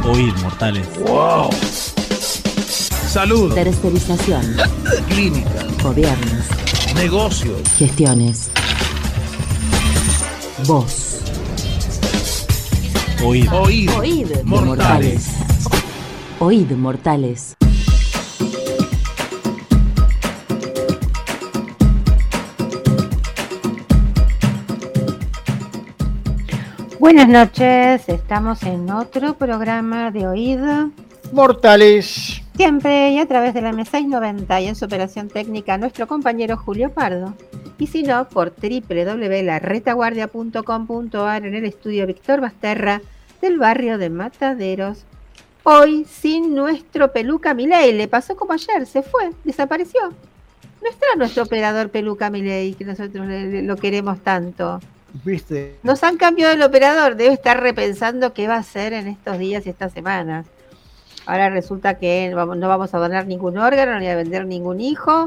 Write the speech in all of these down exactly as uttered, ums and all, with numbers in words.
Oíd, mortales. ¡Wow! Salud. Tercerización. Clínica. Gobiernos. Negocios. Gestiones. Voz. Oíd. Oíd. Oíd, mortales. Oíd, mortales. Buenas noches, estamos en otro programa de Oíd Mortales. Siempre y a través de la M seiscientos noventa y en su operación técnica nuestro compañero Julio Pardo. Y si no, por doble u doble u doble u punto la retaguardia punto com punto a r en el estudio Víctor Basterra del barrio de Mataderos. Hoy sin nuestro Peluca Milei, le pasó como ayer, se fue, desapareció. No está nuestro operador Peluca Milei, que nosotros le, le, lo queremos tanto. ¿Viste? Nos han cambiado el operador, debe estar repensando qué va a hacer en estos días y estas semanas. Ahora resulta que no vamos a donar ningún órgano, ni a vender ningún hijo.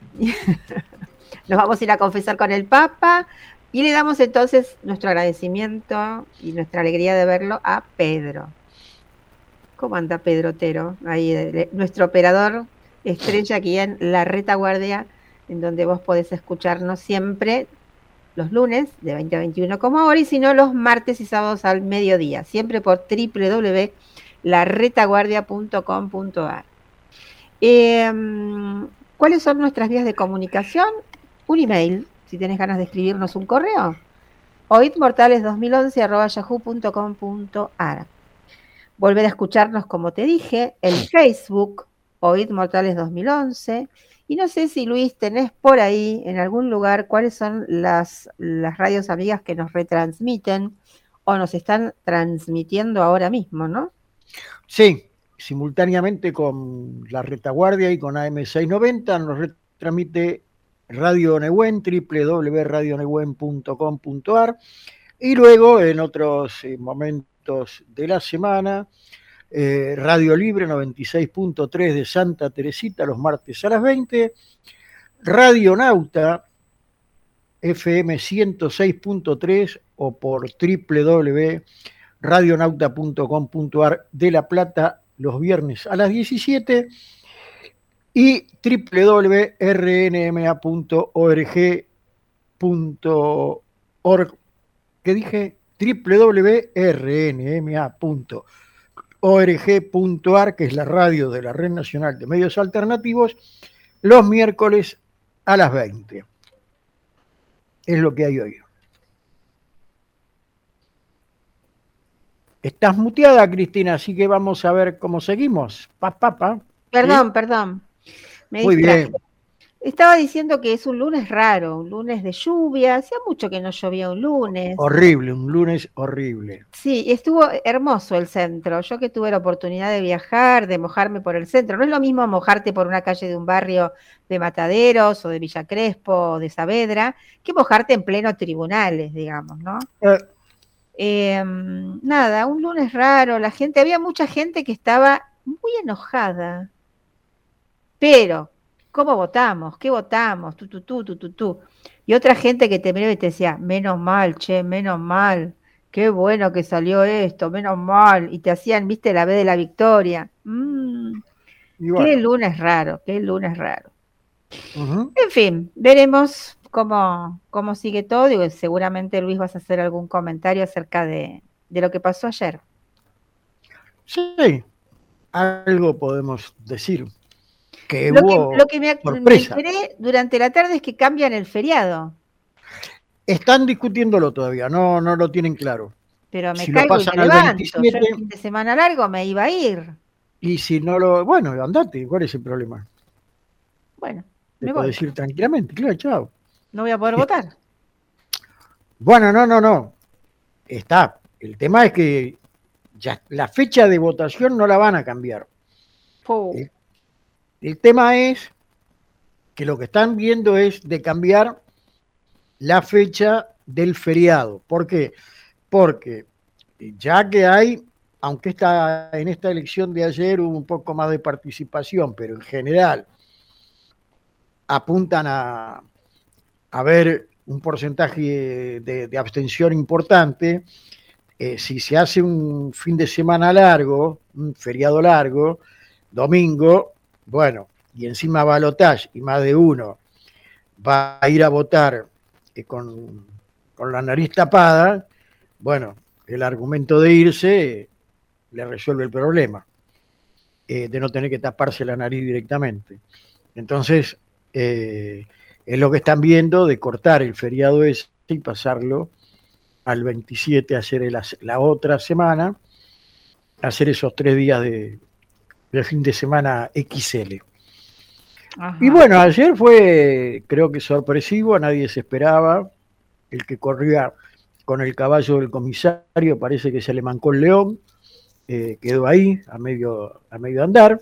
Nos vamos a ir a confesar con el Papa. Y le damos entonces nuestro agradecimiento y nuestra alegría de verlo a Pedro. ¿Cómo anda Pedro Otero? Ahí, de, nuestro operador estrella aquí en La Retaguardia, en donde vos podés escucharnos siempre los lunes de veinte a veintiuno como ahora, y si no los martes y sábados al mediodía, siempre por doble u doble u doble u punto la retaguardia punto com punto a r. Eh, ¿Cuáles son nuestras vías de comunicación? Un email, si tenés ganas de escribirnos un correo, oidmortales dos mil once arroba yahoo punto com punto a r. Volver a escucharnos, como te dije, el Facebook, oidmortales dos mil once. Y no sé si, Luis, tenés por ahí, en algún lugar, cuáles son las, las radios amigas que nos retransmiten o nos están transmitiendo ahora mismo, ¿no? Sí, simultáneamente con La Retaguardia y con A M seiscientos noventa nos retransmite Radio Nehuen, doble u doble u doble u punto radio nehuen punto com punto a r, y luego en otros eh, momentos de la semana, eh, Radio Libre noventa y seis punto tres de Santa Teresita los martes a las veinte, Radio Nauta F M ciento seis punto tres o por doble u doble u doble u punto radionauta punto com punto a r de La Plata los viernes a las diecisiete, y doble u doble u doble u punto r n m a punto org punto org, que dije doble u doble u doble u punto r n m a punto org punto a r, que es la radio de la Red Nacional de Medios Alternativos, los miércoles a las veinte. Es lo que hay hoy. Estás muteada, Cristina, así que vamos a ver cómo seguimos. Pa, pa, pa. Perdón, ¿Sí? perdón. Me Muy distraje. bien. Estaba diciendo que es un lunes raro, un lunes de lluvia. Hacía mucho que no llovía un lunes. Horrible, un lunes horrible. Sí, estuvo hermoso el centro. Yo que tuve la oportunidad de viajar, de mojarme por el centro. No es lo mismo mojarte por una calle de un barrio de Mataderos o de Villa Crespo o de Saavedra que mojarte en pleno tribunales, digamos, ¿no? Eh, Eh, nada, un lunes raro, la gente, había mucha gente que estaba muy enojada, pero ¿cómo votamos? ¿Qué votamos? Tu, tu, tu, tu, tu, tu. Y otra gente que te miraba y te decía, menos mal, che, menos mal, qué bueno que salió esto, menos mal, y te hacían, viste, la B de la victoria. Mm, y bueno. Qué lunes raro, qué lunes raro. Uh-huh. En fin, veremos cómo, cómo sigue todo, y seguramente, Luis, vas a hacer algún comentario acerca de, de lo que pasó ayer. Sí, algo podemos decir. Que lo, hubo que, lo que me, me sorpresa. enteré durante la tarde es que cambian el feriado. Están discutiéndolo todavía, no, no lo tienen claro. Pero me Si caigo lo y pasan me al levanto. veintisiete, Yo el fin de semana largo me iba a ir. Y si no lo... Bueno, andate, ¿cuál es el problema? Bueno, Te me puedo voy. decir tranquilamente, claro, chao. No voy a poder votar. Bueno, no, no, no. Está. El tema es que ya la fecha de votación no la van a cambiar. Oh. El, el tema es que lo que están viendo es de cambiar la fecha del feriado. ¿Por qué? Porque ya que hay, aunque está en esta elección de ayer hubo un poco más de participación, pero en general apuntan a, a ver un porcentaje de, de abstención importante, eh, si se hace un fin de semana largo, un feriado largo, domingo, bueno, y encima balotaje y más de uno va a ir a votar eh, con, con la nariz tapada, bueno, el argumento de irse eh, le resuelve el problema, eh, de no tener que taparse la nariz directamente. Entonces, eh, es lo que están viendo de cortar el feriado ese y pasarlo al veintisiete, hacer el, la otra semana, hacer esos tres días de, de fin de semana equis ele. Ajá. Y bueno, ayer fue, creo que sorpresivo, a nadie se esperaba, el que corría con el caballo del comisario parece que se le mancó el león, eh, quedó ahí a medio, a medio andar.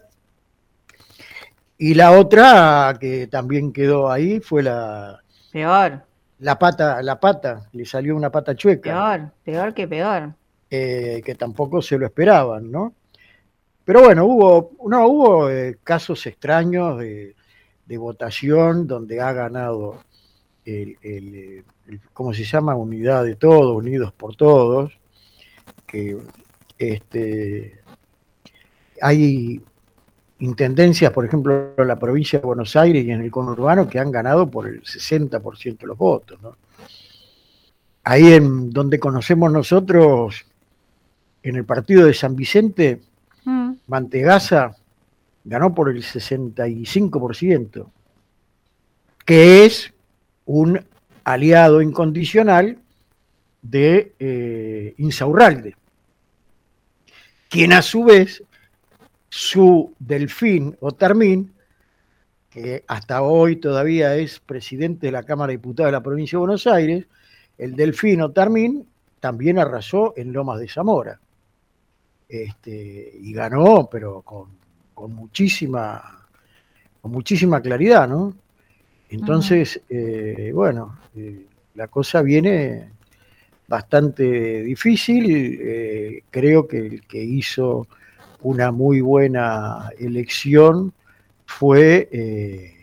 Y la otra que también quedó ahí fue la... Peor. La pata, la pata, le salió una pata chueca. Peor, peor que peor. Eh, que tampoco se lo esperaban, ¿no? Pero bueno, hubo, no, hubo eh, casos extraños de, de votación donde ha ganado el, el, el, ¿cómo se llama? Unidad de Todos, Unidos por Todos, que este, hay intendencias, por ejemplo, en la provincia de Buenos Aires y en el conurbano, que han ganado por el sesenta por ciento de los votos, ¿no? Ahí en donde conocemos nosotros, en el partido de San Vicente, mm. Mantegazza ganó por el sesenta y cinco por ciento, que es un aliado incondicional de eh, Insaurralde, quien a su vez su Delfín Otarmín, que hasta hoy todavía es presidente de la Cámara de Diputados de la provincia de Buenos Aires, el Delfín Otarmín también arrasó en Lomas de Zamora. Este, y ganó, pero con, con muchísima con muchísima claridad, ¿no? Entonces, uh-huh. eh, bueno, eh, la cosa viene bastante difícil. Eh, creo que el que hizo una muy buena elección fue eh,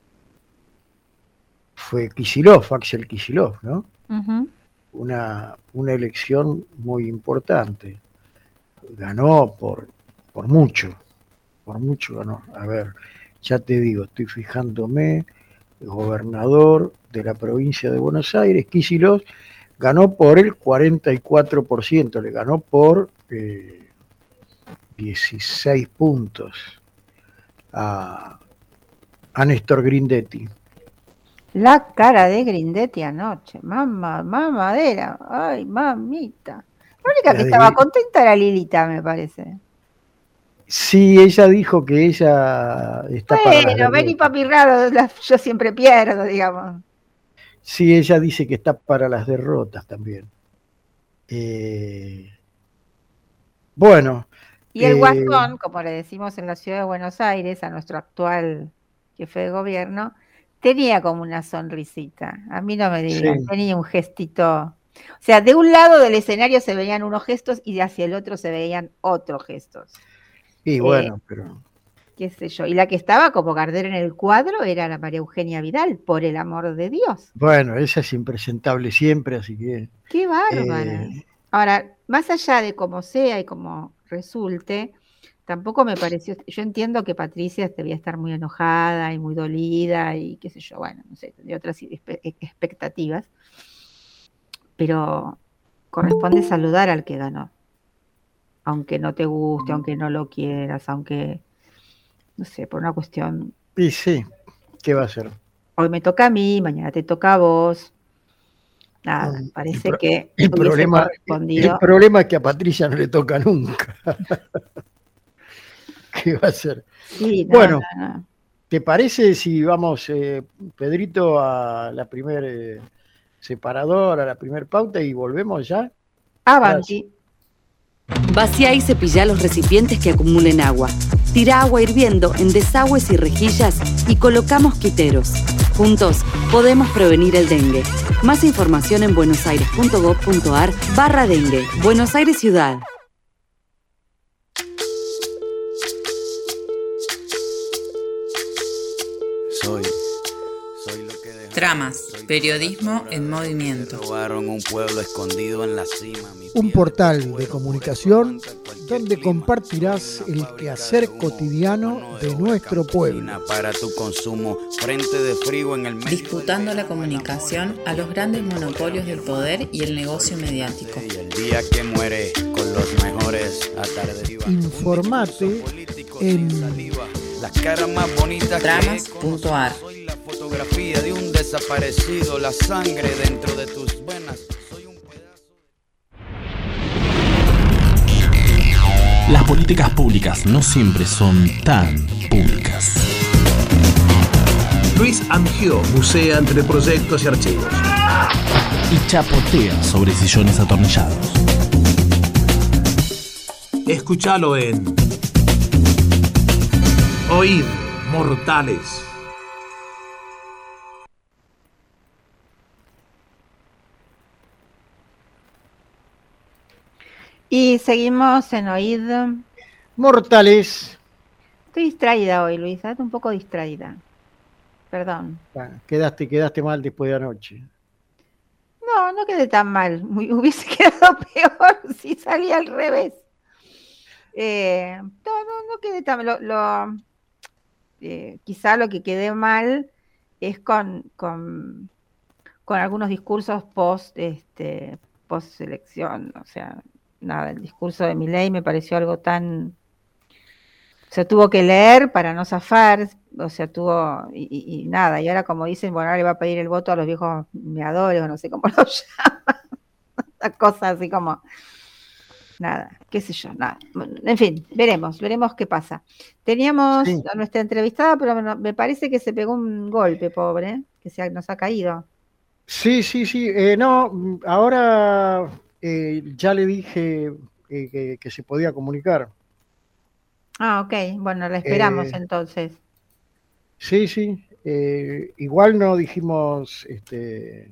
fue Kicillof, Axel Kicillof, ¿no? Uh-huh. Una, una elección muy importante. Ganó por, por mucho, por mucho ganó. A ver, ya te digo, estoy fijándome, el gobernador de la provincia de Buenos Aires, Kicillof, ganó por el cuarenta y cuatro por ciento, le ganó por eh, dieciséis puntos a, a Néstor Grindetti. La cara de Grindetti anoche, mamá, mamadera, ay, mamita. La única la que de... estaba contenta era Lilita, me parece. Sí, ella dijo que ella está bueno, para Bueno, ven y papi raro, yo siempre pierdo, digamos. Sí, ella dice que está para las derrotas también. Eh... Bueno. Y el eh... Guasón, como le decimos en la ciudad de Buenos Aires, a nuestro actual jefe de gobierno, tenía como una sonrisita. A mí no me digan, sí. Tenía un gestito. O sea, de un lado del escenario se veían unos gestos y de hacia el otro se veían otros gestos. Y bueno, eh, pero... qué sé yo. Y la que estaba como Gardel en el cuadro era la María Eugenia Vidal, por el amor de Dios. Bueno, esa es impresentable siempre, así que... ¡Qué bárbara! Eh... Ahora, más allá de cómo sea y cómo resulte, tampoco me pareció... Yo entiendo que Patricia debía estar muy enojada y muy dolida y qué sé yo, bueno, no sé, tendría otras expectativas. Pero corresponde saludar al que ganó. Aunque no te guste, aunque no lo quieras, aunque, no sé, por una cuestión... Y sí, ¿qué va a hacer? Hoy me toca a mí, mañana te toca a vos. Nada, um, parece el, que... El problema, el problema es que a Patricia no le toca nunca. ¿Qué va a hacer? Sí, no, bueno, no, no. ¿Te parece si vamos, eh, Pedrito, a la primer eh, separador, a la primer pauta y volvemos ya? Avanti. Vacía y cepilla los recipientes que acumulen agua. Tira agua hirviendo en desagües y rejillas y coloca mosquiteros. Juntos podemos prevenir el dengue. Más información en buenosaires.gov.ar barra dengue. Buenos Aires Ciudad. Soy, Tramas, periodismo en movimiento. Un portal de comunicación donde compartirás el quehacer cotidiano de nuestro pueblo. Para tu consumo, frente de frío en el medio. Disputando la comunicación a los grandes monopolios del poder y el negocio mediático. Y el día que muere con los mejores atarderiva. Informate en las caras más bonitas. Tramas punto ar. Soy la fotografía de un desaparecido, la sangre dentro de tus venas. Soy un pedazo de... Las políticas públicas no siempre son tan públicas. Luis Amgio bucea entre proyectos y archivos. Y chapotea sobre sillones atornillados. Escúchalo en Oíd, Mortales. Y seguimos en Oíd. Mortales. Estoy distraída hoy, Luis, ¿sabes? Un poco distraída. Perdón. Ah, quedaste, quedaste mal después de anoche. No, no quedé tan mal. Muy, hubiese quedado peor si salía al revés. Eh, no, no, no quedé tan mal. Lo, lo, eh, quizá lo que quedé mal es con, con, con algunos discursos post, este, post elección. O sea, nada, el discurso de Milei me pareció algo tan... Se tuvo que leer para no zafar, o sea, tuvo, y, y, y nada, y ahora como dicen, bueno, ahora le va a pedir el voto a los viejos meadores, o no sé cómo lo llaman, una cosa así como, nada, qué sé yo, nada, en fin, veremos, veremos qué pasa. Teníamos sí. a nuestra entrevistada, pero me parece que se pegó un golpe, pobre, que se, nos ha caído. Sí, sí, sí, eh, no, ahora eh, ya le dije eh, que, que se podía comunicar. Ah, ok. Bueno, la esperamos eh, entonces. Sí, sí. Eh, igual no dijimos este,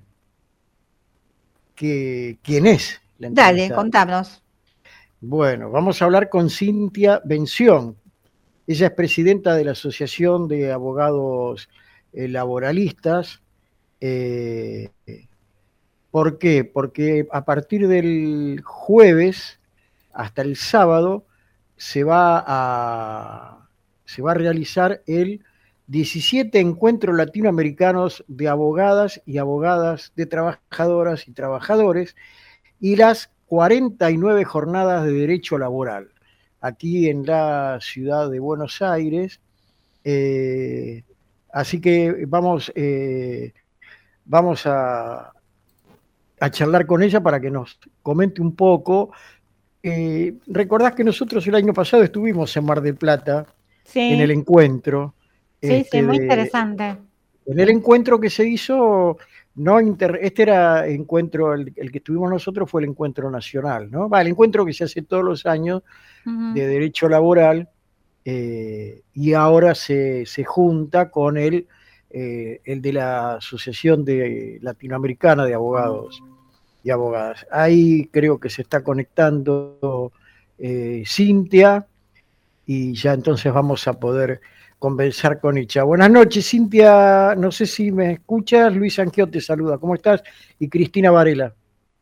que, quién es la Dale, contanos. Bueno, vamos a hablar con Cintia Bención. Ella es presidenta de la Asociación de Abogados eh, Laboralistas. Eh, ¿Por qué? Porque a partir del jueves hasta el sábado se va a, se va a realizar el diecisiete Encuentros Latinoamericanos de Abogadas y Abogadas, de Trabajadoras y Trabajadores, y las cuarenta y nueve Jornadas de Derecho Laboral, aquí en la ciudad de Buenos Aires. Eh, así que vamos, eh, vamos a, a charlar con ella para que nos comente un poco. Eh, recordás que nosotros el año pasado estuvimos en Mar del Plata, sí. en el encuentro. Sí, este, sí, muy de, interesante. En el encuentro que se hizo, no inter, este era encuentro, el, el que estuvimos nosotros fue el encuentro nacional, ¿no? Va, el encuentro que se hace todos los años uh-huh. de derecho laboral, eh, y ahora se, se junta con el, eh, el de la Asociación de Latinoamericana de Abogados. Uh-huh. y abogadas. Ahí creo que se está conectando eh, Cintia y ya entonces vamos a poder conversar con ella. Buenas noches, Cintia, no sé si me escuchas, Luis Anquio te saluda, ¿cómo estás? Y Cristina Varela.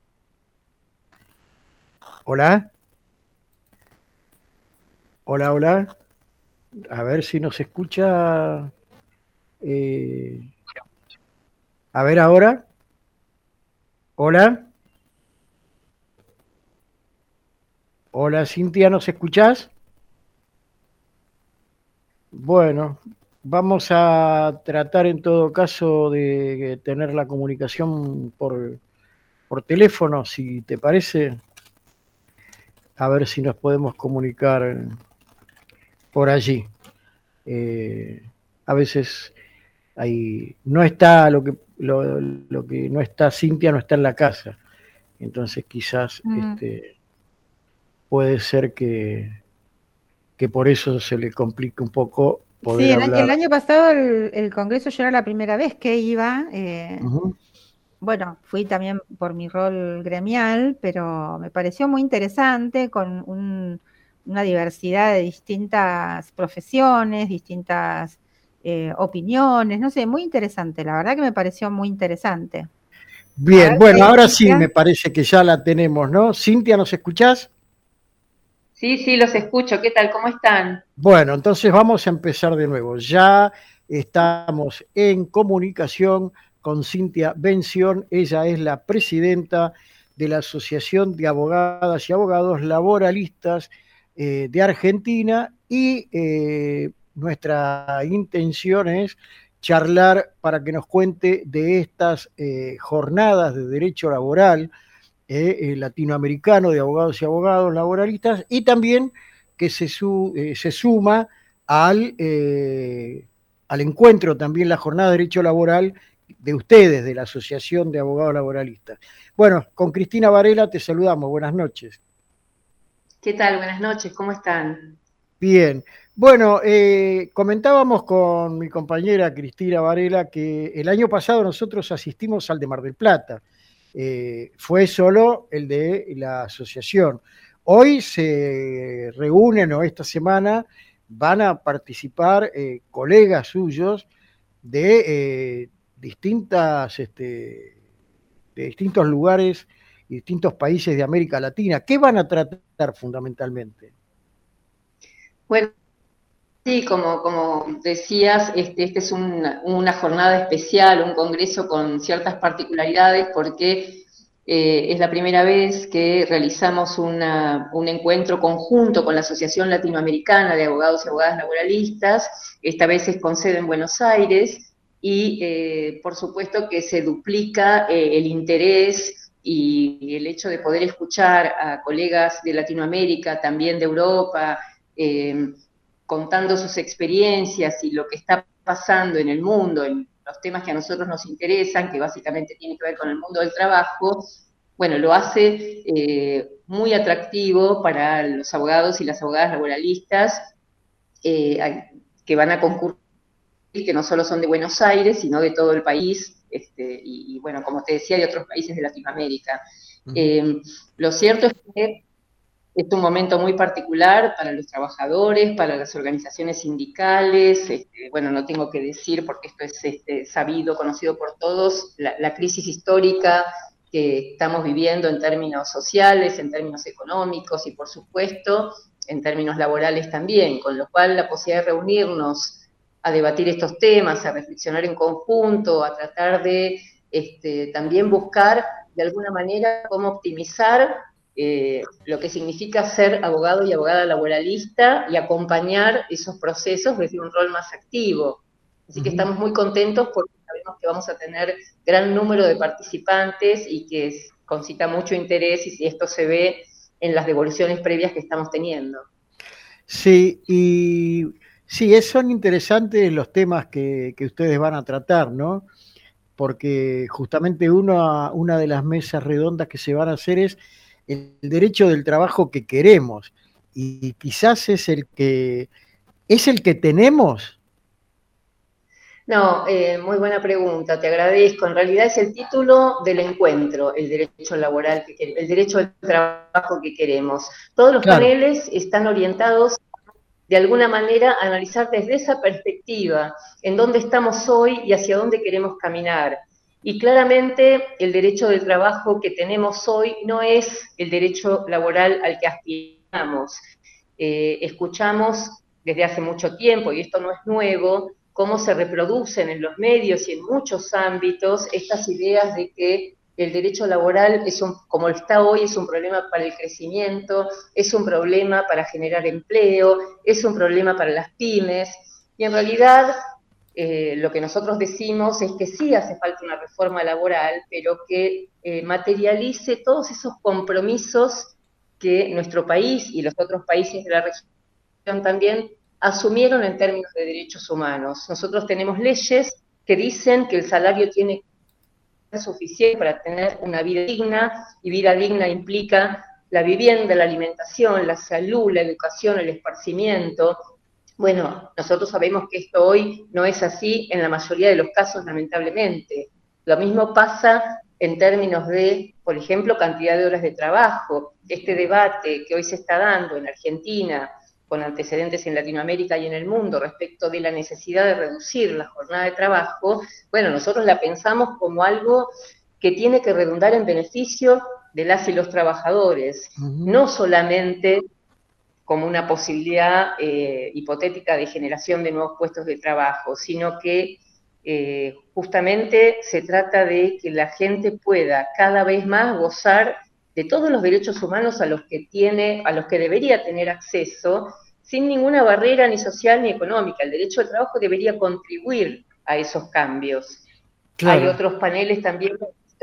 Hola. Hola, hola. A ver si nos escucha. Eh... A ver ahora. Hola. Hola, Cintia, ¿nos escuchás? Bueno, vamos a tratar en todo caso de tener la comunicación por, por teléfono, si te parece. A ver si nos podemos comunicar por allí. Eh, a veces ahí no está lo que, lo, lo que no está Cintia, no está en la casa. Entonces quizás... Uh-huh. este, puede ser que, que por eso se le complique un poco poder sí, el, hablar. el año pasado el, el Congreso yo era la primera vez que iba. Eh, uh-huh. Bueno, fui también por mi rol gremial, pero me pareció muy interesante, con un, una diversidad de distintas profesiones, distintas eh, opiniones, no sé, muy interesante, la verdad que me pareció muy interesante. Bien, bueno, ahora sí me parece que ya la tenemos, ¿no? Cintia, ¿nos escuchás? Sí, sí, los escucho. ¿Qué tal? ¿Cómo están? Bueno, entonces vamos a empezar de nuevo. Ya estamos en comunicación con Cintia Bención. Ella es la presidenta de la Asociación de Abogadas y Abogados Laboralistas eh, de Argentina y eh, nuestra intención es charlar para que nos cuente de estas eh, jornadas de derecho laboral eh, eh, latinoamericano de abogados y abogados laboralistas y también que se, su, eh, se suma al, eh, al encuentro también la jornada de derecho laboral de ustedes, de la Asociación de Abogados Laboralistas. Bueno, con Cristina Varela te saludamos, buenas noches. ¿Qué tal? Buenas noches, ¿cómo están? Bien, bueno, eh, comentábamos con mi compañera Cristina Varela que el año pasado nosotros asistimos al de Mar del Plata, eh, fue solo el de la asociación. Hoy se reúnen, o esta semana van a participar eh, colegas suyos de eh, distintas, este, de distintos lugares y distintos países de América Latina. ¿Qué van a tratar fundamentalmente? Bueno, sí, como, como decías, este, este es una, una jornada especial, un congreso con ciertas particularidades, porque eh, es la primera vez que realizamos una, un encuentro conjunto con la Asociación Latinoamericana de Abogados y Abogadas Laboralistas. Esta vez es con sede en Buenos Aires y, eh, por supuesto, que se duplica eh, el interés y el hecho de poder escuchar a colegas de Latinoamérica, también de Europa, eh, contando sus experiencias y lo que está pasando en el mundo, en los temas que a nosotros nos interesan, que básicamente tienen que ver con el mundo del trabajo, bueno, lo hace eh, muy atractivo para los abogados y las abogadas laboralistas eh, que van a concurrir, que no solo son de Buenos Aires, sino de todo el país, este, y, y bueno, como te decía, de otros países de Latinoamérica. Uh-huh. Eh, lo cierto es que es un momento muy particular para los trabajadores, para las organizaciones sindicales, este, bueno, no tengo que decir porque esto es este, sabido, conocido por todos, la, la crisis histórica que estamos viviendo en términos sociales, en términos económicos y por supuesto en términos laborales también, con lo cual la posibilidad de reunirnos a debatir estos temas, a reflexionar en conjunto, a tratar de este, también buscar de alguna manera cómo optimizar Eh, lo que significa ser abogado y abogada laboralista y acompañar esos procesos desde un rol más activo. Así que estamos muy contentos porque sabemos que vamos a tener gran número de participantes y que concita mucho interés y si esto se ve en las devoluciones previas que estamos teniendo. Sí, y sí, son interesantes los temas que, que ustedes van a tratar, ¿no? Porque justamente uno, una de las mesas redondas que se van a hacer es el derecho del trabajo que queremos, y quizás es el que es el que tenemos. No, eh, muy buena pregunta, te agradezco. En realidad es el título del encuentro, el derecho laboral, que queremos, el derecho al trabajo que queremos. Todos los claro. paneles están orientados de alguna manera a analizar desde esa perspectiva en dónde estamos hoy y hacia dónde queremos caminar. Y claramente el derecho del trabajo que tenemos hoy no es el derecho laboral al que aspiramos. Eh, escuchamos desde hace mucho tiempo, y esto no es nuevo, cómo se reproducen en los medios y en muchos ámbitos estas ideas de que el derecho laboral, es un, como está hoy, es un problema para el crecimiento, es un problema para generar empleo, es un problema para las pymes, y en realidad Eh, lo que nosotros decimos es que sí hace falta una reforma laboral, pero que eh, materialice todos esos compromisos que nuestro país y los otros países de la región también asumieron en términos de derechos humanos. Nosotros tenemos leyes que dicen que el salario tiene que ser suficiente para tener una vida digna, y vida digna implica la vivienda, la alimentación, la salud, la educación, el esparcimiento. Bueno, nosotros sabemos que esto hoy no es así en la mayoría de los casos, lamentablemente. Lo mismo pasa en términos de, por ejemplo, cantidad de horas de trabajo. Este debate que hoy se está dando en Argentina con antecedentes en Latinoamérica y en el mundo respecto de la necesidad de reducir la jornada de trabajo, bueno, nosotros la pensamos como algo que tiene que redundar en beneficio de las y los trabajadores, uh-huh. no solamente como una posibilidad eh, hipotética de generación de nuevos puestos de trabajo, sino que eh, justamente se trata de que la gente pueda cada vez más gozar de todos los derechos humanos a los que tiene, a los que debería tener acceso, sin ninguna barrera ni social ni económica. El derecho al trabajo debería contribuir a esos cambios. Claro. Hay otros paneles también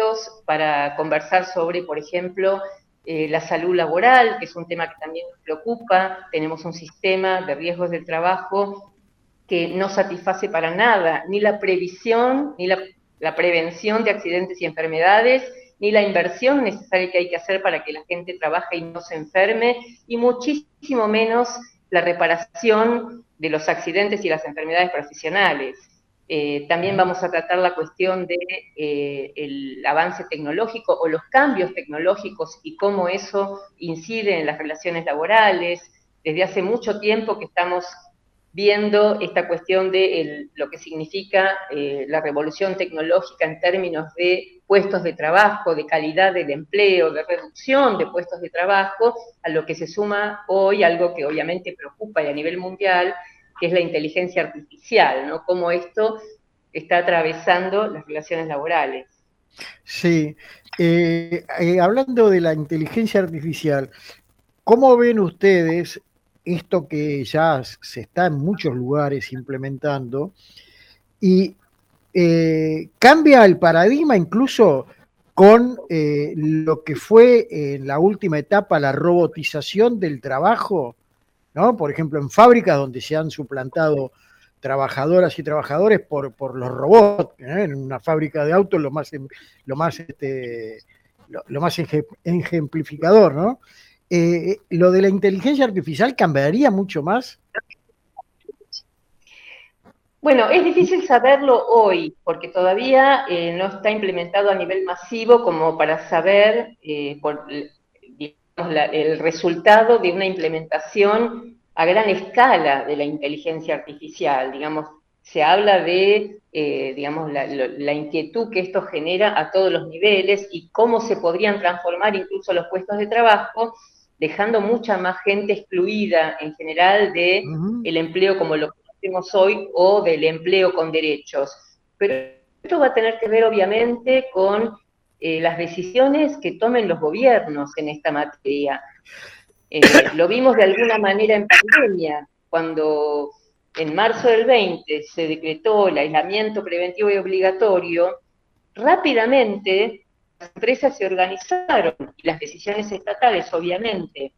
para conversar sobre, por ejemplo, eh, la salud laboral, que es un tema que también nos preocupa. Tenemos un sistema de riesgos del trabajo que no satisface para nada ni la previsión, ni la, la prevención de accidentes y enfermedades, ni la inversión necesaria que hay que hacer para que la gente trabaje y no se enferme, y muchísimo menos la reparación de los accidentes y las enfermedades profesionales. Eh, también vamos a tratar la cuestión de eh, el avance tecnológico o los cambios tecnológicos y cómo eso incide en las relaciones laborales. Desde hace mucho tiempo que estamos viendo esta cuestión de el, lo que significa eh, la revolución tecnológica en términos de puestos de trabajo, de calidad del empleo, de reducción de puestos de trabajo, a lo que se suma hoy algo que obviamente preocupa y a nivel mundial, que es la inteligencia artificial, ¿no? Cómo esto está atravesando las relaciones laborales. Sí, eh, eh, hablando de la inteligencia artificial, ¿cómo ven ustedes esto que ya se está en muchos lugares implementando y eh, cambia el paradigma incluso con eh, lo que fue en la última etapa la robotización del trabajo, ¿no? Por ejemplo, en fábricas donde se han suplantado trabajadoras y trabajadores por, por los robots, ¿eh? En una fábrica de autos lo más, lo más, este, lo, lo más ejemplificador, ¿no? Eh, ¿Lo de la inteligencia artificial cambiaría mucho más? Bueno, es difícil saberlo hoy, porque todavía eh, no está implementado a nivel masivo como para saber eh, por, digamos, la, el resultado de una implementación a gran escala de la inteligencia artificial. Digamos, se habla de eh, digamos, la, la inquietud que esto genera a todos los niveles y cómo se podrían transformar incluso los puestos de trabajo, dejando mucha más gente excluida en general del uh-huh. empleo como lo conocemos hoy o del empleo con derechos. Pero esto va a tener que ver obviamente con eh, las decisiones que tomen los gobiernos en esta materia. Eh, lo vimos de alguna manera en pandemia, cuando en marzo del veinte se decretó el aislamiento preventivo y obligatorio, rápidamente las empresas se organizaron y las decisiones estatales, obviamente,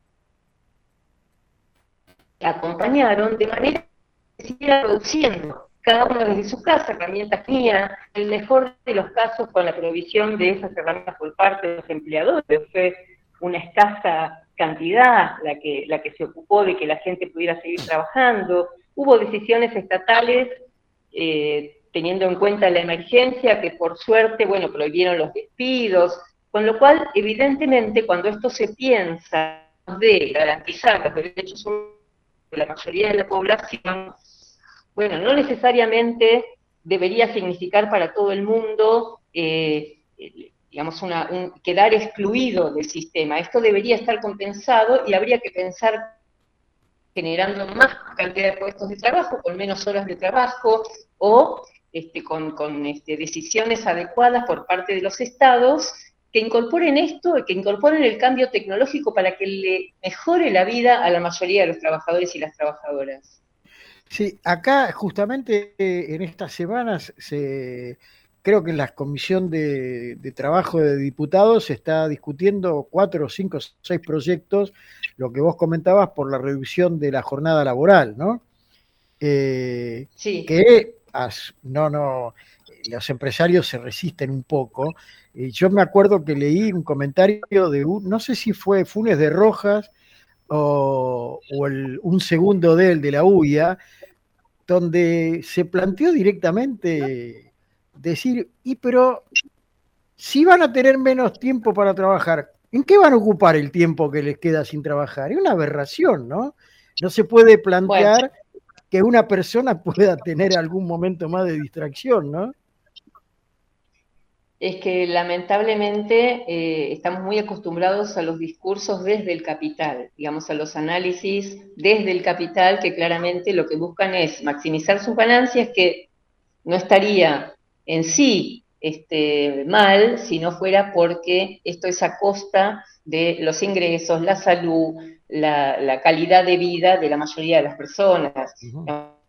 acompañaron de manera que se siguiera produciendo, cada uno desde su casa, herramientas que tenía, en el mejor de los casos con la provisión de esas herramientas por parte de los empleadores. Fue una escasa cantidad la que, la que se ocupó de que la gente pudiera seguir trabajando. Hubo decisiones estatales eh, teniendo en cuenta la emergencia, que por suerte, bueno, prohibieron los despidos, con lo cual, evidentemente, cuando esto se piensa de garantizar los derechos humanos de la mayoría de la población, bueno, no necesariamente debería significar para todo el mundo, eh, digamos, una, un, quedar excluido del sistema. Esto debería estar compensado y habría que pensar generando más cantidad de puestos de trabajo, con menos horas de trabajo, o Este, con, con este, decisiones adecuadas por parte de los estados que incorporen esto, que incorporen el cambio tecnológico para que le mejore la vida a la mayoría de los trabajadores y las trabajadoras. Sí, acá justamente en estas semanas, se, creo que en la Comisión de, de Trabajo de Diputados se está discutiendo cuatro, cinco, seis proyectos, lo que vos comentabas por la reducción de la jornada laboral, ¿no? Eh, sí. Que no, no, los empresarios se resisten un poco. Eh, yo me acuerdo que leí un comentario de un, no sé si fue Funes de Rojas o, o el, un segundo de él, de la U I A, donde se planteó directamente decir, y pero si van a tener menos tiempo para trabajar, ¿en qué van a ocupar el tiempo que les queda sin trabajar? Es una aberración, ¿no? no se puede plantear Bueno. que una persona pueda tener algún momento más de distracción, ¿no? Es que lamentablemente eh, estamos muy acostumbrados a los discursos desde el capital, digamos, a los análisis desde el capital, que claramente lo que buscan es maximizar sus ganancias, que no estaría en sí este, mal si no fuera porque esto es a costa de los ingresos, la salud, la, la calidad de vida de la mayoría de las personas. Uh-huh.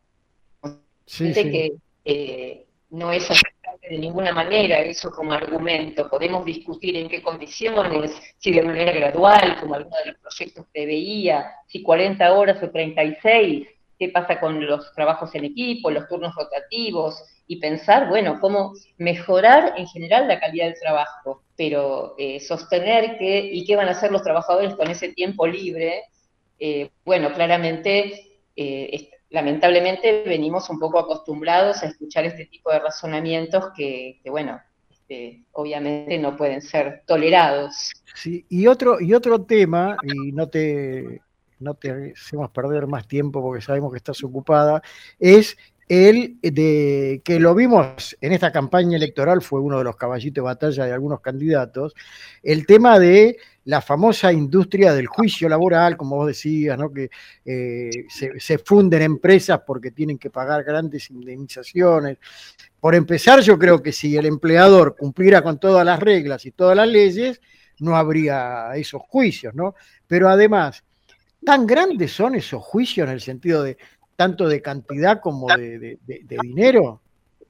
Sí, sí. Que eh, no es aceptable de ninguna manera eso como argumento. Podemos discutir en qué condiciones, si de manera gradual, como algunos de los proyectos preveía, si cuarenta horas o treinta y seis, qué pasa con los trabajos en equipo, los turnos rotativos, y pensar, bueno, cómo mejorar en general la calidad del trabajo, pero eh, sostener que, y qué van a hacer los trabajadores con ese tiempo libre, eh, bueno, claramente, eh, lamentablemente venimos un poco acostumbrados a escuchar este tipo de razonamientos que, que bueno, este, obviamente no pueden ser tolerados. Sí, y otro, y otro tema, y no te, no te hacemos perder más tiempo porque sabemos que estás ocupada, es el de que lo vimos en esta campaña electoral, fue uno de los caballitos de batalla de algunos candidatos, el tema de la famosa industria del juicio laboral, como vos decías, ¿no? Que eh, se, se funden empresas porque tienen que pagar grandes indemnizaciones. Por empezar, yo creo que si el empleador cumpliera con todas las reglas y todas las leyes, no habría esos juicios, ¿no? Pero además, ¿tan grandes son esos juicios en el sentido de tanto de cantidad como de, de, de, de dinero?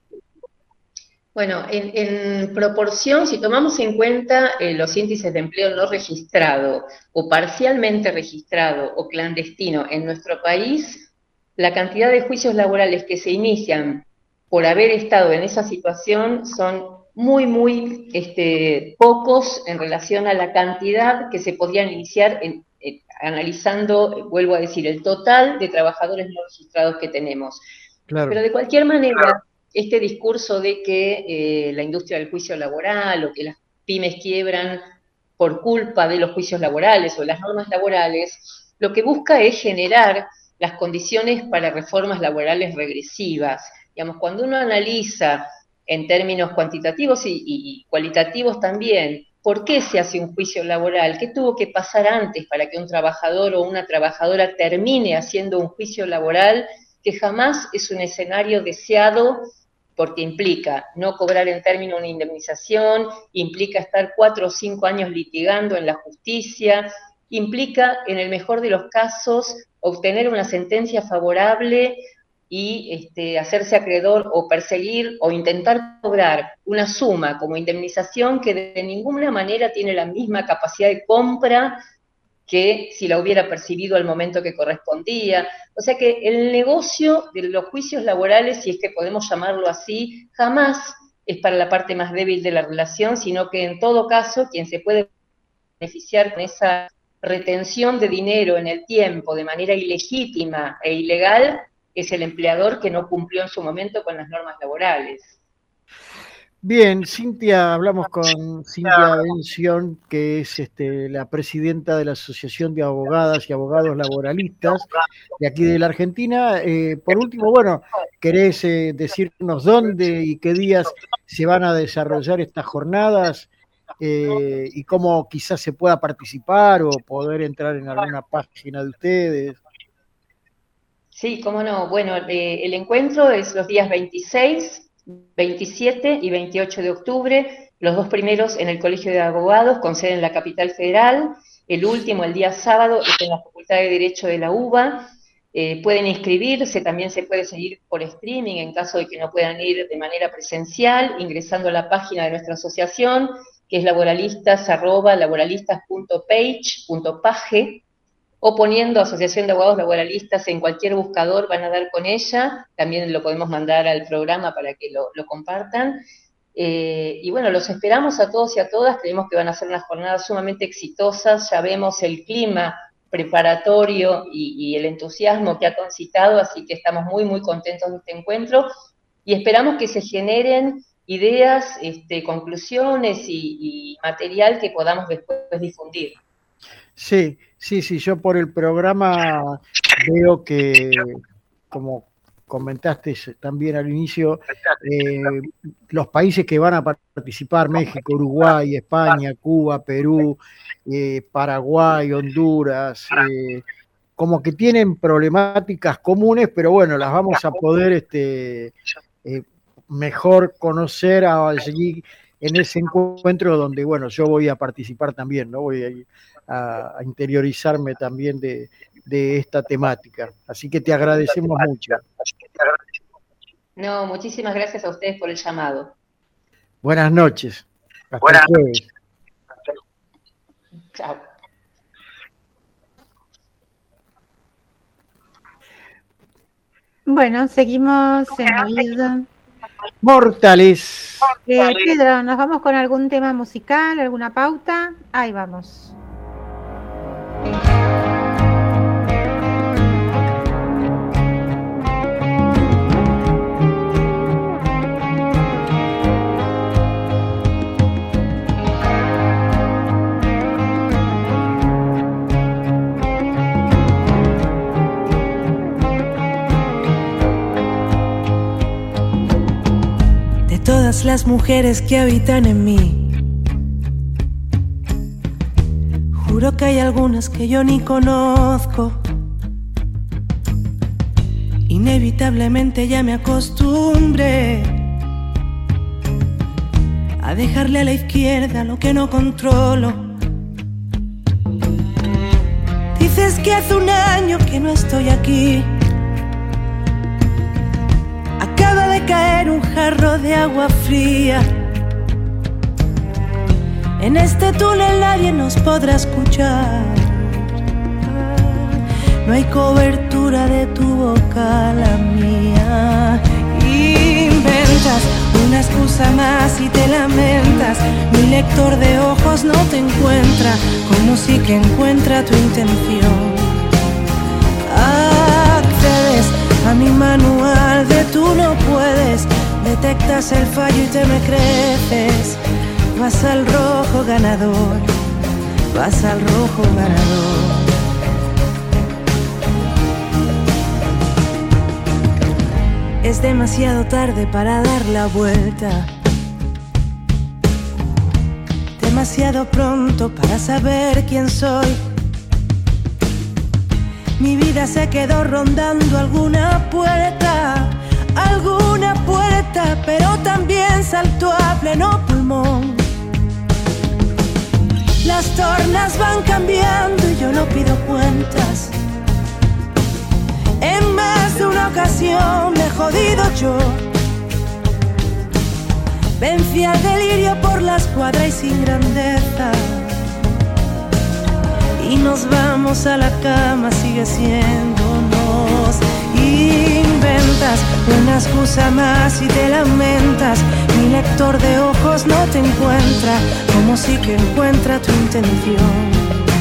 Bueno, en, en proporción, si tomamos en cuenta eh, los índices de empleo no registrado o parcialmente registrado o clandestino en nuestro país, la cantidad de juicios laborales que se inician por haber estado en esa situación son muy, muy este, pocos en relación a la cantidad que se podían iniciar en, en, analizando, vuelvo a decir, el total de trabajadores no registrados que tenemos. Claro. Pero de cualquier manera, este discurso de que eh, la industria del juicio laboral o que las pymes quiebran por culpa de los juicios laborales o las normas laborales, lo que busca es generar las condiciones para reformas laborales regresivas. Digamos, cuando uno analiza en términos cuantitativos y, y cualitativos también, ¿por qué se hace un juicio laboral? ¿Qué tuvo que pasar antes para que un trabajador o una trabajadora termine haciendo un juicio laboral que jamás es un escenario deseado, porque implica no cobrar en término una indemnización, implica estar cuatro o cinco años litigando en la justicia, implica, en el mejor de los casos, obtener una sentencia favorable y este, hacerse acreedor o perseguir o intentar cobrar una suma como indemnización que de ninguna manera tiene la misma capacidad de compra que si la hubiera percibido al momento que correspondía. O sea que el negocio de los juicios laborales, si es que podemos llamarlo así, jamás es para la parte más débil de la relación, sino que en todo caso quien se puede beneficiar con esa retención de dinero en el tiempo de manera ilegítima e ilegal es el empleador que no cumplió en su momento con las normas laborales. Bien, Cintia, hablamos con Cintia Bención, que es este, la presidenta de la Asociación de Abogadas y Abogados Laboralistas de aquí de la Argentina. Eh, por último, bueno, ¿querés eh, decirnos dónde y qué días se van a desarrollar estas jornadas eh, y cómo quizás se pueda participar o poder entrar en alguna página de ustedes? Sí, cómo no. Bueno, eh, el encuentro es los días veintiséis, veintisiete y veintiocho de octubre, los dos primeros en el Colegio de Abogados, con sede en la capital federal, el último, el día sábado, es en la Facultad de Derecho de la UBA. Eh, pueden inscribirse, también se puede seguir por streaming en caso de que no puedan ir de manera presencial, ingresando a la página de nuestra asociación, que es laboralistas arroba laboralistas punto page punto page, o poniendo Asociación de Abogados Laboralistas en cualquier buscador van a dar con ella, también lo podemos mandar al programa para que lo, lo compartan. Eh, y bueno, los esperamos a todos y a todas, creemos que van a ser unas jornadas sumamente exitosas, ya vemos el clima preparatorio y, y el entusiasmo que ha concitado, así que estamos muy, muy contentos de este encuentro, y esperamos que se generen ideas, este, conclusiones y, y material que podamos después difundir. Sí, sí, sí, yo por el programa veo que, como comentaste también al inicio, eh, los países que van a participar, México, Uruguay, España, Cuba, Perú, eh, Paraguay, Honduras, eh, como que tienen problemáticas comunes, pero bueno, las vamos a poder este, eh, mejor conocer allí en ese encuentro donde, bueno, yo voy a participar también, ¿no? Voy a, a interiorizarme también de, de esta temática. Así que te agradecemos mucho. No, muchísimas gracias a ustedes por el llamado. Buenas noches. Hasta Buenas el jueves. Chao. Bueno, seguimos en Oído Mortales. Eh, Pedro, ¿nos vamos con algún tema musical, alguna pauta? Ahí vamos. Todas las mujeres que habitan en mí, juro que hay algunas que yo ni conozco. Inevitablemente ya me acostumbré a dejarle a la izquierda lo que no controlo. Dices que hace un año que no estoy aquí. Acaba de caer un jarro de agua fría. En este túnel nadie nos podrá escuchar. No hay cobertura de tu boca, la mía. Inventas una excusa más y te lamentas. Mi lector de ojos no te encuentra, como si que encuentra tu intención. Accedes a mi manual de tú no puedes, detectas el fallo y te me creces. Vas al rojo ganador, vas al rojo ganador. Es demasiado tarde para dar la vuelta, demasiado pronto para saber quién soy. Mi vida se quedó rondando alguna puerta, alguna puerta, pero también saltó a pleno pulmón. Las tornas van cambiando y yo no pido cuentas. En más de una ocasión me he jodido yo. Vencí al delirio por la escuadra y sin grandeza. Y nos vamos a la cama, sigue siéndonos. Inventas una excusa más y te lamentas. Mi lector de ojos no te encuentra, como si que encuentra tu intención.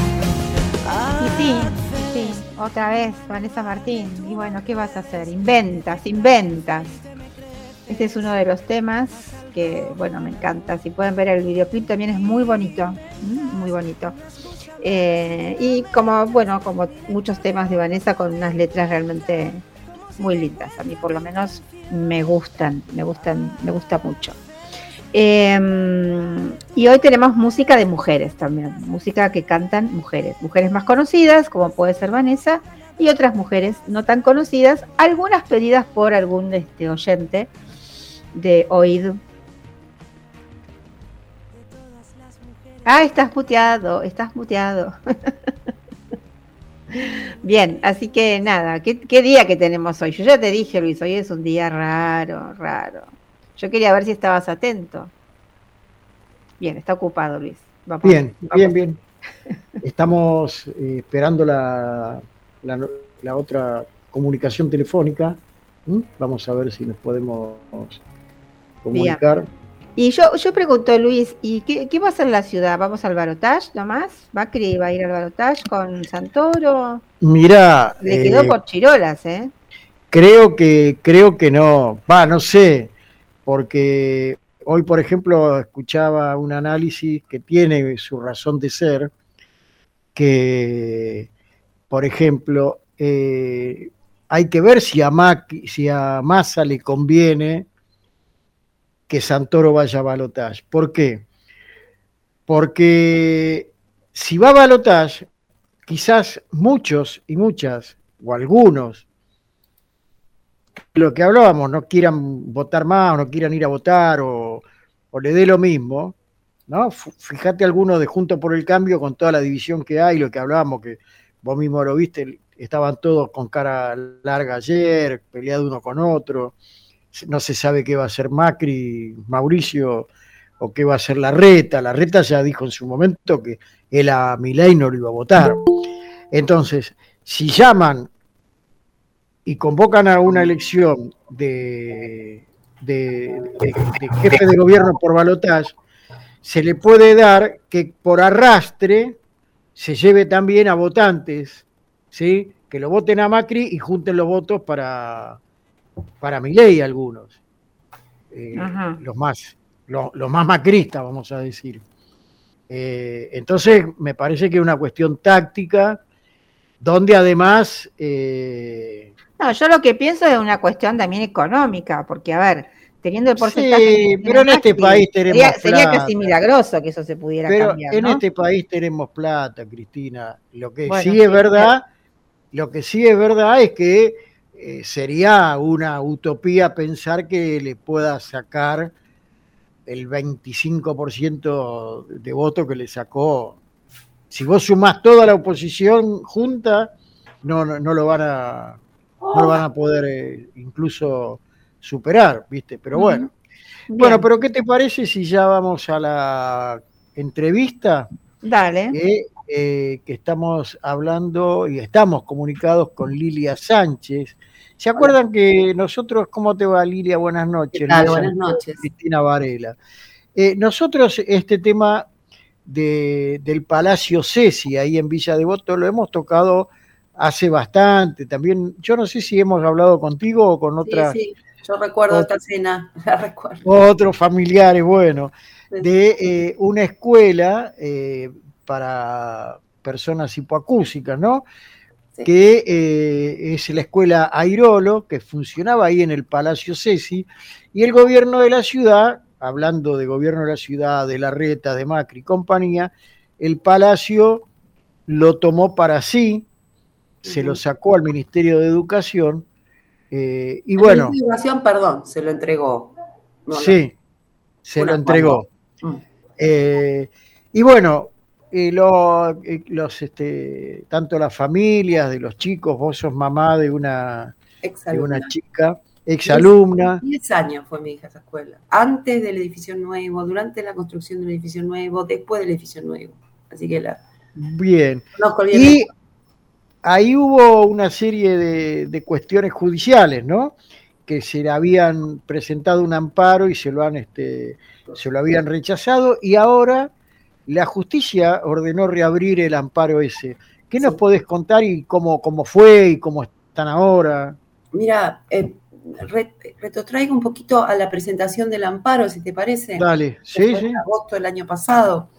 Y sí, sí, otra vez, Vanessa Martín. Y bueno, ¿qué vas a hacer? Inventas, inventas. Este es uno de los temas que, bueno, me encanta. Si pueden ver el videoclip también es muy bonito, muy bonito. Eh, y como, bueno, como muchos temas de Vanessa con unas letras realmente muy lindas. A mí por lo menos me gustan, me gustan, me gusta mucho. Eh, y hoy tenemos música de mujeres también, música que cantan mujeres, mujeres más conocidas, como puede ser Vanessa, y otras mujeres no tan conocidas, algunas pedidas por algún este, oyente de Oído. Ah, estás muteado, estás muteado. Bien, así que nada, ¿qué, ¿qué día que tenemos hoy? Yo ya te dije, Luis, hoy es un día raro, raro. Yo quería ver si estabas atento. Bien, está ocupado, Luis. Vamos, bien, vamos. bien, bien. Estamos eh, esperando la, la, la otra comunicación telefónica. ¿Mm? Vamos a ver si nos podemos comunicar. Bien. Y yo, yo pregunto, Luis, ¿y qué, qué va a hacer la ciudad? ¿Vamos al balotaje nomás? ¿Macri va a ir al balotaje con Santoro? Mirá, le quedó eh, por chirolas, ¿eh? Creo que, creo que no. Va, no sé, porque hoy, por ejemplo, escuchaba un análisis que tiene su razón de ser, que, por ejemplo, eh, hay que ver si a, Macri, si a Massa le conviene que Santoro vaya a balotaje. ¿Por qué? Porque si va a balotaje, quizás muchos y muchas, o algunos, lo que hablábamos, no quieran votar más, o no quieran ir a votar, o, o le dé lo mismo, ¿no? Fíjate algunos de Juntos por el Cambio, con toda la división que hay, lo que hablábamos, que vos mismo lo viste, estaban todos con cara larga ayer, peleados uno con otro, no se sabe qué va a hacer Macri, Mauricio, o qué va a hacer Larreta. Larreta ya dijo en su momento que él a Milei no lo iba a votar. Entonces, si llaman y convocan a una elección de, de, de, de jefe de gobierno por balotaje, se le puede dar que por arrastre se lleve también a votantes, ¿sí? Que lo voten a Macri y junten los votos para, para Milei algunos, eh, los más los, los más macristas, vamos a decir. Eh, entonces, me parece que es una cuestión táctica, donde además... Eh, no, yo lo que pienso es una cuestión también económica, porque, a ver, teniendo el porcentaje... Sí, pero en este país tenemos sería, plata. Sería casi milagroso que eso se pudiera pero cambiar, en ¿no? este país tenemos plata, Cristina. Lo que bueno, sí sí, es verdad, lo que sí es verdad es que eh, sería una utopía pensar que le pueda sacar el veinticinco por ciento de voto que le sacó. Si vos sumás toda la oposición junta, no, no, no lo van a no lo van a poder eh, incluso superar, ¿viste? Pero bueno. Bien. Bueno, pero ¿qué te parece si ya vamos a la entrevista? Dale. Eh, eh, que estamos hablando y estamos comunicados con Lilia Sánchez. ¿Se acuerdan que nosotros, cómo te va, Lilia? Buenas noches. ¿Qué tal? Luisa, Buenas noches. Cristina Varela. Eh, nosotros este tema de, del Palacio Ceci, ahí en Villa Devoto, lo hemos tocado hace bastante. También, yo no sé si hemos hablado contigo o con otras... Sí, sí, yo recuerdo esta cena, la recuerdo. Otros familiares, bueno, de eh, una escuela eh, para personas hipoacúsicas, ¿no? Sí. Que eh, es la escuela Airolo, que funcionaba ahí en el Palacio Ceci, y el gobierno de la ciudad, hablando de gobierno de la ciudad, de Larreta, de Macri y compañía, el Palacio lo tomó para sí, uh-huh. se lo sacó al Ministerio de Educación, eh, y el bueno... El Ministerio de Educación, perdón, se lo entregó. No, sí, no. se Una lo entregó. Uh. Eh, y bueno... Eh, lo, eh, los, este, tanto las familias de los chicos, vos sos mamá de una, de una chica, exalumna. diez años fue mi hija a esa escuela, antes del edificio nuevo, durante la construcción del edificio nuevo, después del edificio nuevo. Así que la... Bien. Y ahí hubo una serie de, de cuestiones judiciales, ¿no? Que se le habían presentado un amparo y se lo han, este, se lo habían rechazado, y ahora la justicia ordenó reabrir el amparo ese. ¿Qué nos sí. podés contar y cómo, cómo fue y cómo están ahora? Mira, eh, retrotraigo un poquito a la presentación del amparo, si te parece. Dale, sí, sí. En agosto del año pasado.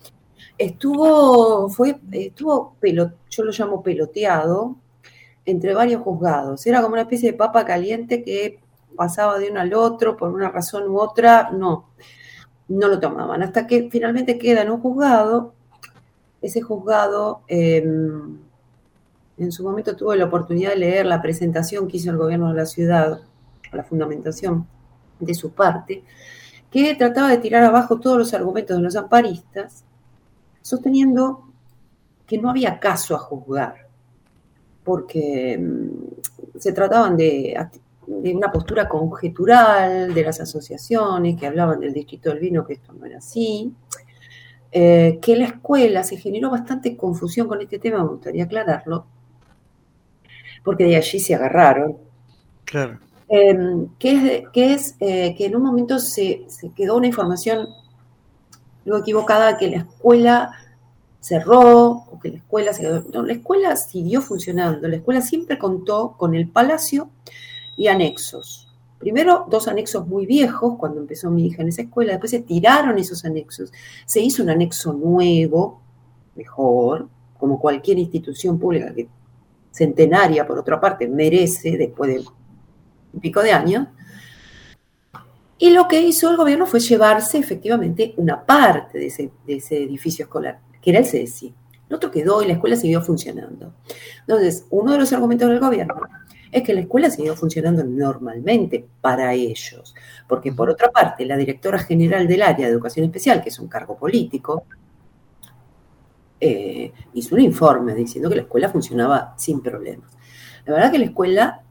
Estuvo, fue, estuvo pelo, yo lo llamo peloteado, entre varios juzgados. Era como una especie de papa caliente que pasaba de uno al otro por una razón u otra, no. No lo tomaban, hasta que finalmente queda en un juzgado. Ese juzgado, eh, en su momento tuve la oportunidad de leer la presentación que hizo el gobierno de la ciudad, la fundamentación de su parte, que trataba de tirar abajo todos los argumentos de los amparistas, sosteniendo que no había caso a juzgar, porque eh, se trataban de... de una postura conjetural de las asociaciones que hablaban del distrito del vino, que esto no era así, eh, que la escuela se generó bastante confusión con este tema, me gustaría aclararlo, porque de allí se agarraron. Claro. Eh, que es, que, es eh, que en un momento se, se quedó una información luego equivocada, que la escuela cerró, o que la escuela se quedó... No, la escuela siguió funcionando, la escuela siempre contó con el palacio y anexos. Primero, dos anexos muy viejos, cuando empezó mi hija en esa escuela, después se tiraron esos anexos, se hizo un anexo nuevo, mejor, como cualquier institución pública que centenaria, por otra parte, merece después de un pico de años. Y lo que hizo el gobierno fue llevarse efectivamente una parte de ese, de ese edificio escolar, que era el C E S I. El otro quedó y la escuela siguió funcionando. Entonces, uno de los argumentos del gobierno es que la escuela siguió funcionando normalmente para ellos, porque por otra parte, la directora general del área de educación especial, que es un cargo político, eh, hizo un informe diciendo que la escuela funcionaba sin problemas. La verdad que la escuela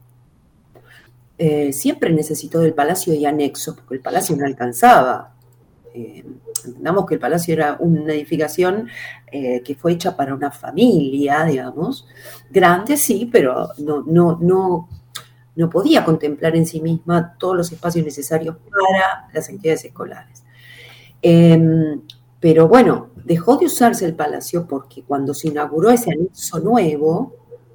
eh, siempre necesitó del palacio y anexos, porque el palacio no alcanzaba. Eh, entendamos que el palacio era una edificación eh, que fue hecha para una familia, digamos, grande sí, pero no, no, no, no podía contemplar en sí misma todos los espacios necesarios para las actividades escolares. Eh, pero bueno, dejó de usarse el palacio porque cuando se inauguró ese anexo nuevo,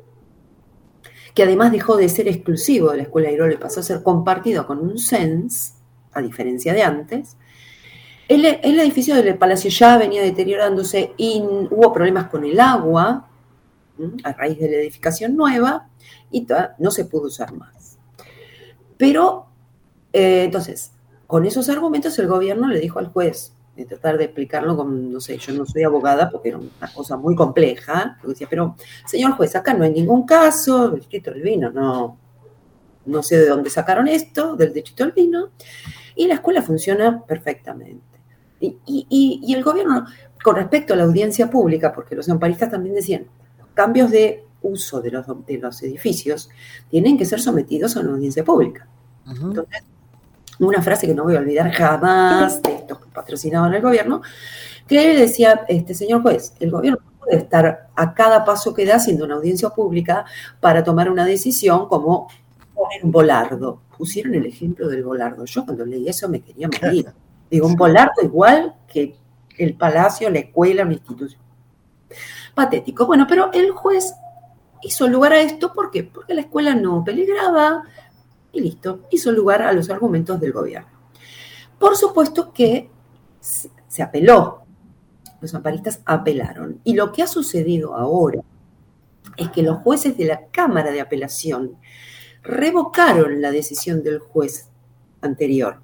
que además dejó de ser exclusivo de la Escuela de Irolo y pasó a ser compartido con un C E N S, a diferencia de antes, El, el edificio del palacio ya venía deteriorándose y hubo problemas con el agua a raíz de la edificación nueva y no se pudo usar más. Pero, eh, entonces, con esos argumentos el gobierno le dijo al juez, de tratar de explicarlo con, no sé, yo no soy abogada porque era una cosa muy compleja, porque decía, pero señor juez, acá no hay ningún caso, el distrito del vino, no, no sé de dónde sacaron esto, del distrito del vino, y la escuela funciona perfectamente. Y, y, y el gobierno, con respecto a la audiencia pública, porque los amparistas también decían, los cambios de uso de los, de los edificios tienen que ser sometidos a una audiencia pública. Uh-huh. Entonces, una frase que no voy a olvidar jamás de estos que patrocinaban el gobierno, que él decía, este señor juez, el gobierno no puede estar a cada paso que da haciendo una audiencia pública para tomar una decisión como poner un volardo. Pusieron el ejemplo del volardo. Yo cuando leí eso me quería morir. Digo, un volardo igual que el palacio, la escuela, una institución. Patético. Bueno, pero el juez hizo lugar a esto, ¿por qué? Porque la escuela no peligraba y listo, hizo lugar a los argumentos del gobierno. Por supuesto que se apeló, los amparistas apelaron. Y lo que ha sucedido ahora es que los jueces de la Cámara de Apelación revocaron la decisión del juez anterior.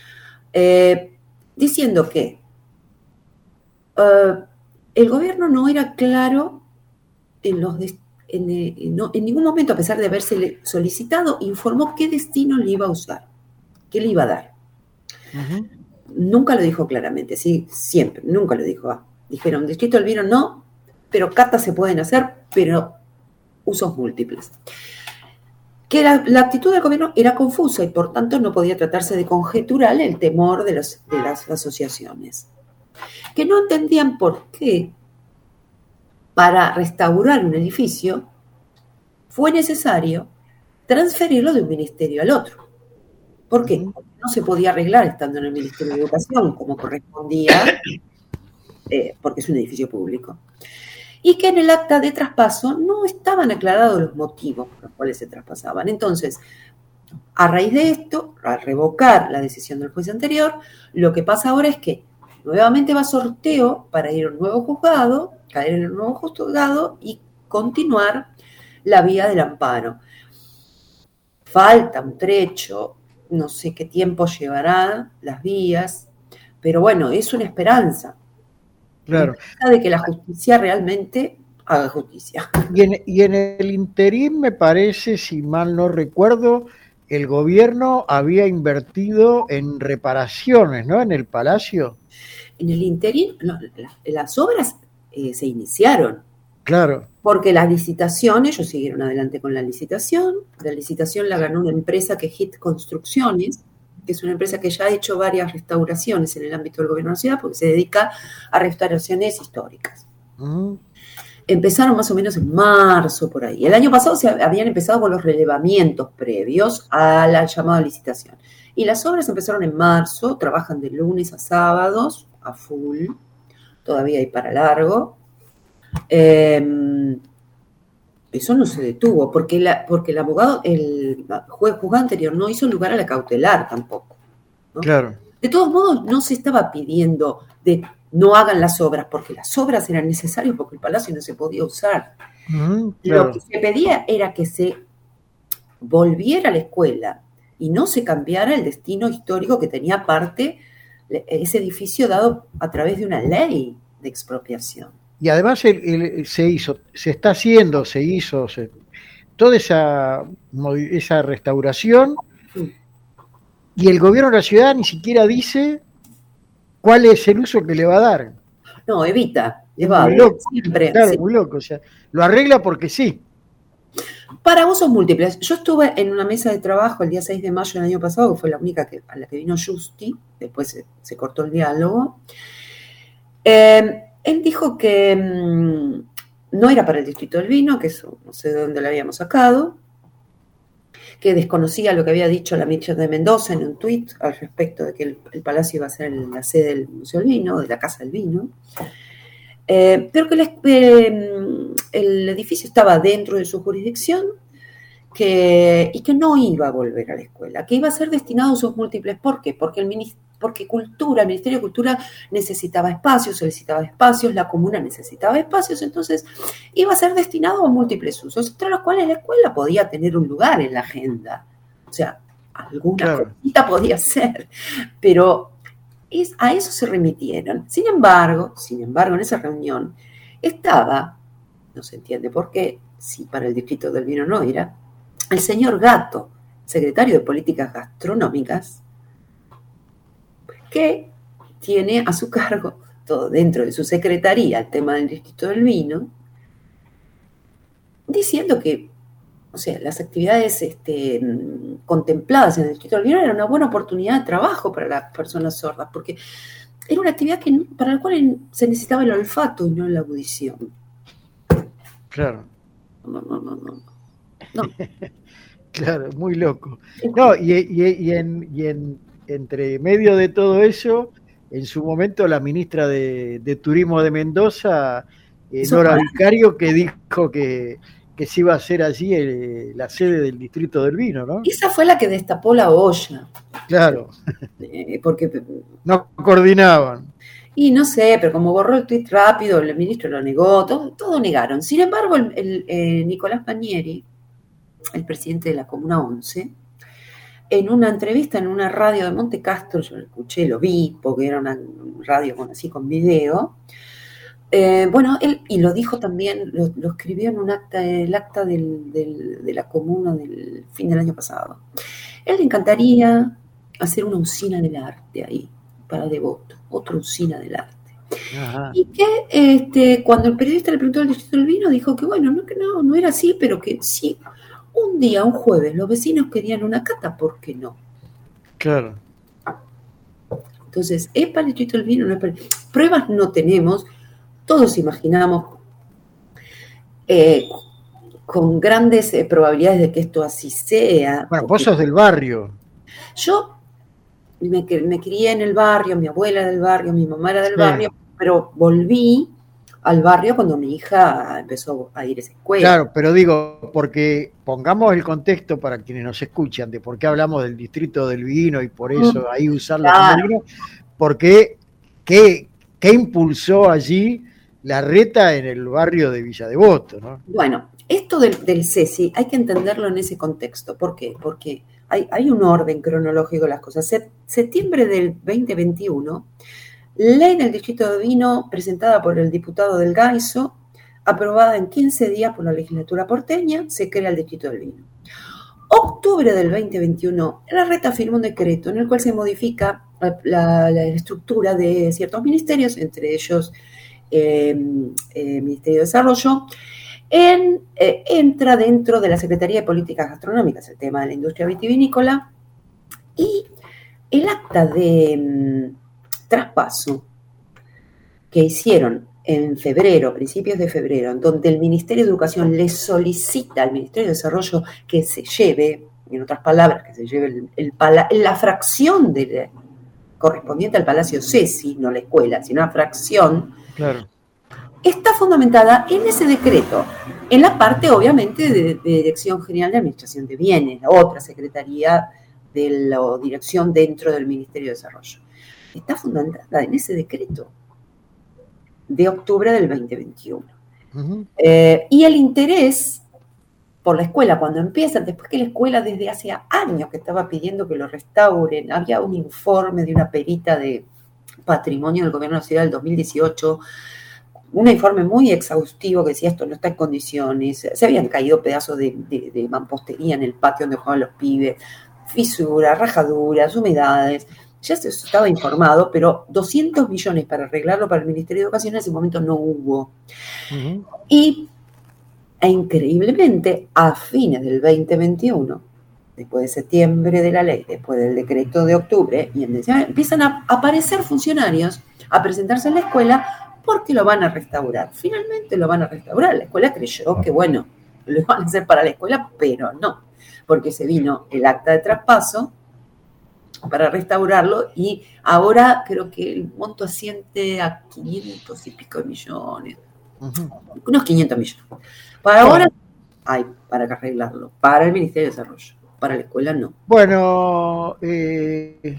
Eh, diciendo que uh, el gobierno no era claro en, los de, en, en, no, en ningún momento, a pesar de haberse solicitado, informó qué destino le iba a usar, qué le iba a dar. Uh-huh. Nunca lo dijo claramente, sí, siempre, nunca lo dijo. Ah, dijeron, distrito del vino no, pero catas se pueden hacer, pero usos múltiples. Que la, la actitud del gobierno era confusa y por tanto no podía tratarse de conjetural el temor de, los, de las asociaciones, que no entendían por qué para restaurar un edificio fue necesario transferirlo de un ministerio al otro. ¿Por qué? Porque no se podía arreglar estando en el Ministerio de Educación como correspondía, eh, porque es un edificio público. Y que en el acta de traspaso no estaban aclarados los motivos por los cuales se traspasaban. Entonces, a raíz de esto, al revocar la decisión del juez anterior, lo que pasa ahora es que nuevamente va a sorteo para ir a un nuevo juzgado, caer en un nuevo juzgado y continuar la vía del amparo. Falta un trecho, no sé qué tiempo llevará las vías, pero bueno, es una esperanza. Claro. De que la justicia realmente haga justicia. Y en, y en el interín, me parece, si mal no recuerdo, el gobierno había invertido en reparaciones, ¿no? En el palacio. En el interín, no, las obras eh, se iniciaron. Claro. Porque las licitaciones, ellos siguieron adelante con la licitación. La licitación la ganó una empresa que Hit Construcciones, que es una empresa que ya ha hecho varias restauraciones en el ámbito del gobierno de la ciudad, porque se dedica a restauraciones históricas. Uh-huh. Empezaron más o menos en marzo, por ahí. El año pasado se habían empezado con los relevamientos previos a la llamada licitación. Y las obras empezaron en marzo, trabajan de lunes a sábados, a full, todavía hay para largo. Eh, Eso no se detuvo, porque, la, porque el abogado, el juez juzgado anterior no hizo lugar a la cautelar tampoco, ¿no? Claro. De todos modos, no se estaba pidiendo de no hagan las obras, porque las obras eran necesarias porque el palacio no se podía usar. Uh-huh, claro. Lo que se pedía era que se volviera a la escuela y no se cambiara el destino histórico que tenía aparte ese edificio dado a través de una ley de expropiación. Y además el, el, se hizo, se está haciendo, se hizo se, toda esa, esa restauración sí. Y el gobierno de la ciudad ni siquiera dice cuál es el uso que le va a dar. No, evita, lleva siempre. Claro, sí. Muy loco, o sea, lo arregla porque sí. Para usos múltiples. Yo estuve en una mesa de trabajo el día seis de mayo del año pasado, que fue la única que, a la que vino Justi, después se, se cortó el diálogo. Eh, él dijo que mmm, no era para el Distrito del Vino, que eso no sé de dónde lo habíamos sacado, que desconocía lo que había dicho la Mircea de Mendoza en un tuit al respecto de que el, el palacio iba a ser la sede del Museo del Vino, de la Casa del Vino. Eh, pero que el, eh, el edificio estaba dentro de su jurisdicción que, y que no iba a volver a la escuela, que iba a ser destinado a usos múltiples. ¿Por qué? Porque el, porque cultura, el Ministerio de Cultura necesitaba espacios, solicitaba espacios, la comuna necesitaba espacios, entonces iba a ser destinado a múltiples usos, entre los cuales la escuela podía tener un lugar en la agenda. O sea, alguna claro. cosita podía ser, pero Es, a eso se remitieron. Sin embargo, sin embargo, en esa reunión estaba, no se entiende por qué, si para el Distrito del Vino no era, el señor Gatto, secretario de Políticas Gastronómicas, que tiene a su cargo, todo dentro de su secretaría, el tema del Distrito del Vino, diciendo que, o sea, las actividades este, contempladas en el Distrito del Vino eran una buena oportunidad de trabajo para las personas sordas, porque era una actividad que, para la cual se necesitaba el olfato y no la audición. Claro. No, no, no, no. no. Claro, muy loco. No, y, y, y, en, y en, entre medio de todo eso, en su momento la ministra de, de Turismo de Mendoza, eh, Nora Vicario, que dijo que que se iba a hacer allí el, la sede del Distrito del Vino, ¿no? Esa fue la que destapó la olla. Claro. Eh, porque no coordinaban. Y no sé, pero como borró el tuit rápido, el ministro lo negó, todo, todo negaron. Sin embargo, el, el, eh, Nicolás Manieri, el presidente de la Comuna once, en una entrevista en una radio de Monte Castro, yo lo escuché, lo vi, porque era una radio con, así con video. Eh, bueno, él, y lo dijo también, lo, lo escribió en un acta, el acta del, del, de la comuna del fin del año pasado. Él le encantaría hacer una usina del arte ahí, para Devoto, otra usina del arte. Ajá. Y que este, cuando el periodista le preguntó al Distrito del Vino, dijo que bueno, no, que no, no era así, pero que sí, un día, un jueves, los vecinos querían una cata, ¿por qué no? Claro. Entonces, ¿es para el Distrito del Vino? No es para... Pruebas no tenemos. Todos imaginamos eh, con grandes eh, probabilidades de que esto así sea. Bueno, vos sos del barrio. Yo me, me crié en el barrio, mi abuela era del barrio, mi mamá era del sí. barrio, pero volví al barrio cuando mi hija empezó a ir a esa escuela. Claro, pero digo, porque pongamos el contexto para quienes nos escuchan de por qué hablamos del Distrito del Vino y por eso mm, ahí usarlo claro. como vino, porque ¿qué, qué impulsó allí la reta en el barrio de Villa Devoto, ¿no? Bueno, esto del, del Cesi hay que entenderlo en ese contexto. ¿Por qué? Porque hay, hay un orden cronológico de las cosas. Se, septiembre del veinte veintiuno, ley del Distrito de Vino presentada por el diputado del Gaiso, aprobada en quince días por la legislatura porteña, se crea el Distrito del Vino. Octubre del veinte veintiuno, la reta firma un decreto en el cual se modifica la, la, la estructura de ciertos ministerios, entre ellos Eh, eh, Ministerio de Desarrollo, en, eh, entra dentro de la Secretaría de Políticas Gastronómicas el tema de la industria vitivinícola, y el acta de um, traspaso que hicieron en febrero, principios de febrero, en donde el Ministerio de Educación le solicita al Ministerio de Desarrollo que se lleve, en otras palabras, que se lleve el, el pala- la fracción de la, correspondiente al Palacio Cesi, no la escuela, sino una fracción. Claro. Está fundamentada en ese decreto, en la parte obviamente de, de Dirección General de Administración de Bienes, la otra secretaría de la dirección dentro del Ministerio de Desarrollo. está fundamentada en ese decreto de octubre del veinte veintiuno. Uh-huh. Eh, y el interés por la escuela, cuando empiezan, después que la escuela desde hace años que estaba pidiendo que lo restauren, había un informe de una perita de patrimonio del gobierno de la ciudad del dos mil dieciocho, un informe muy exhaustivo que decía esto no está en condiciones, se habían caído pedazos de, de, de mampostería en el patio donde jugaban los pibes, fisuras, rajaduras, humedades, ya se estaba informado, pero doscientos millones para arreglarlo para el Ministerio de Educación en ese momento no hubo. Uh-huh. Y E increíblemente, a fines del veinte veintiuno, después de septiembre de la ley, después del decreto de octubre, y en diciembre, empiezan a aparecer funcionarios a presentarse en la escuela porque lo van a restaurar. Finalmente lo van a restaurar. La escuela creyó que, bueno, lo van a hacer para la escuela, pero no, porque se vino el acta de traspaso para restaurarlo y ahora creo que el monto asciende a quinientos y pico de millones. Uh-huh. Unos quinientos millones. Para ahora hay para arreglarlo, para el Ministerio de Desarrollo, para la escuela no. Bueno, eh,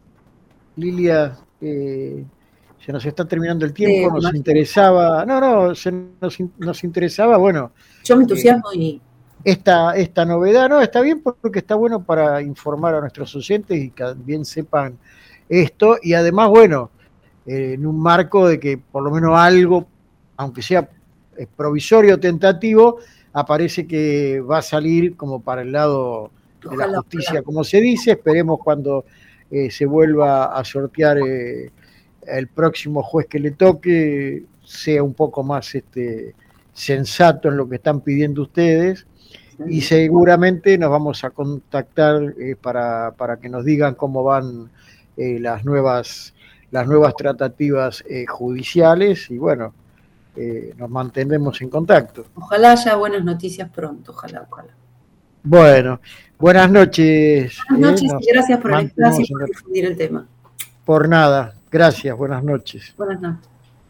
Lilia, eh, se nos está terminando el tiempo, sí, nos interesaba, no, no, se nos, nos interesaba, bueno. Yo me entusiasmo eh, y... Esta, esta novedad, no, está bien porque está bueno para informar a nuestros oyentes y que bien sepan esto, y además, bueno, eh, en un marco de que por lo menos algo, aunque sea provisorio tentativo, aparece que va a salir como para el lado de ojalá, la justicia, ojalá. Como se dice, esperemos cuando eh, se vuelva a sortear eh, el próximo juez que le toque, sea un poco más este, sensato en lo que están pidiendo ustedes, sí. Y seguramente nos vamos a contactar eh, para, para que nos digan cómo van eh, las nuevas, las nuevas tratativas eh, judiciales, y bueno, Eh, nos mantendremos en contacto. Ojalá haya buenas noticias pronto, ojalá, ojalá. Bueno, buenas noches. Buenas noches eh, y gracias por el espacio y por difundir el tema. Por nada, gracias, buenas noches. Buenas noches.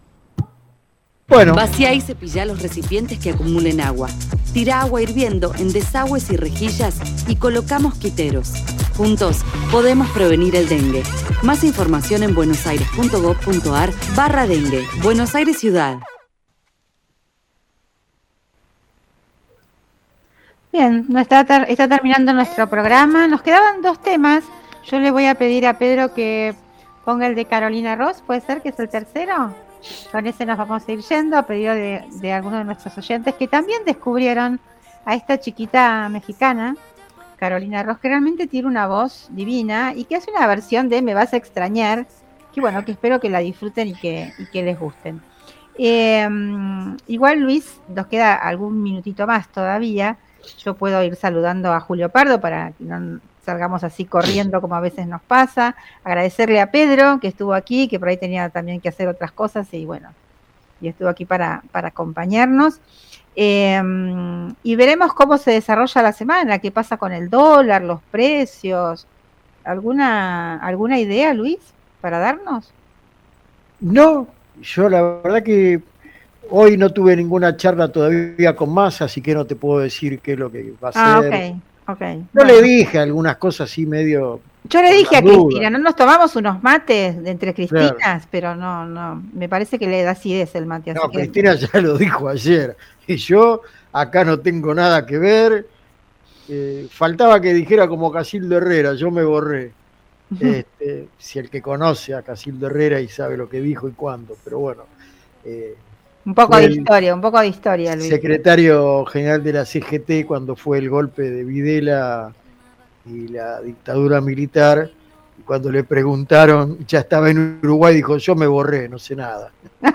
Bueno. Vacía y cepilla los recipientes que acumulen agua. Tira agua hirviendo en desagües y rejillas y coloca mosquiteros. Juntos podemos prevenir el dengue. Más información en buenosaires.gov.ar barra dengue. Buenos Aires Ciudad. Bien, no está, ter- está terminando nuestro programa. Nos quedaban dos temas. Yo le voy a pedir a Pedro que ponga el de Carolina Ross. ¿Puede ser que es el tercero? Con ese nos vamos a ir yendo a pedido de, de algunos de nuestros oyentes que también descubrieron a esta chiquita mexicana, Carolina Ross, que realmente tiene una voz divina y que hace una versión de Me vas a extrañar, que bueno, que espero que la disfruten y que, y que les gusten. Eh, igual, Luis, nos queda algún minutito más todavía. Yo puedo ir saludando a Julio Pardo para que no salgamos así corriendo como a veces nos pasa. Agradecerle a Pedro que estuvo aquí, que por ahí tenía también que hacer otras cosas y bueno, y estuvo aquí para, para acompañarnos. Eh, y veremos cómo se desarrolla la semana, qué pasa con el dólar, los precios. ¿Alguna, alguna idea, Luis, para darnos? No, yo la verdad que hoy no tuve ninguna charla todavía con Massa, así que no te puedo decir qué es lo que va a ah, ser. Okay, okay. Yo bueno. le dije algunas cosas así medio... Yo le dije a Cristina, no nos tomamos unos mates de entre Cristinas, claro. Pero no, no, me parece que le da acidez el mate. Así no, que... Cristina ya lo dijo ayer, y yo acá no tengo nada que ver. Eh, faltaba que dijera como Casildo Herrera, yo me borré. Este, si el que conoce a Casildo Herrera y sabe lo que dijo y cuándo, pero bueno. Eh, un poco de historia, un poco de historia, Luis. Secretario general de la C G T cuando fue el golpe de Videla y la dictadura militar, cuando le preguntaron, ya estaba en Uruguay, dijo, yo me borré, no sé nada.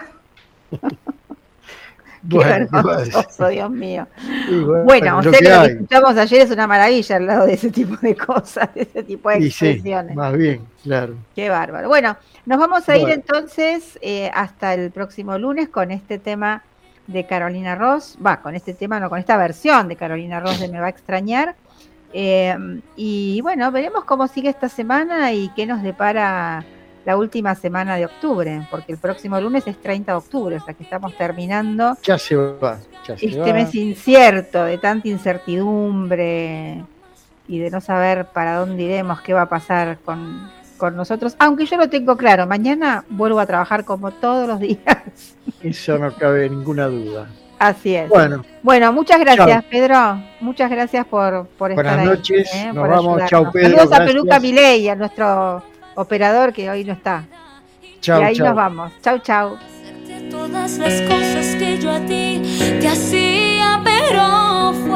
Qué bueno, vergonzoso, Dios mío. Bueno, bueno, usted lo que, lo que escuchamos ayer es una maravilla al lado de ese tipo de cosas, de ese tipo de expresiones. Sí, más bien, claro. Qué bárbaro. Bueno, nos vamos a bueno. ir entonces eh, hasta el próximo lunes con este tema de Carolina Ross, va, con este tema, no, con esta versión de Carolina Ross de Me va a extrañar. Eh, y bueno, veremos cómo sigue esta semana y qué nos depara la última semana de octubre, porque el próximo lunes es treinta de octubre, o sea que estamos terminando ya se va, ya se este va. mes incierto, de tanta incertidumbre y de no saber para dónde iremos, qué va a pasar con, con nosotros, aunque yo lo tengo claro, mañana vuelvo a trabajar como todos los días. Eso no cabe ninguna duda. Así es. Bueno, bueno muchas gracias, chao. Pedro. Muchas gracias por, por estar Buenas ahí. noches, eh, nos por vamos, ayudarnos. chao Pedro. Saludos a Gracias. Peluca Milei, a nuestro operador que hoy no está. Chao, y ahí chao. nos vamos. Chau, chau. Todas las cosas que yo a ti te hacía, pero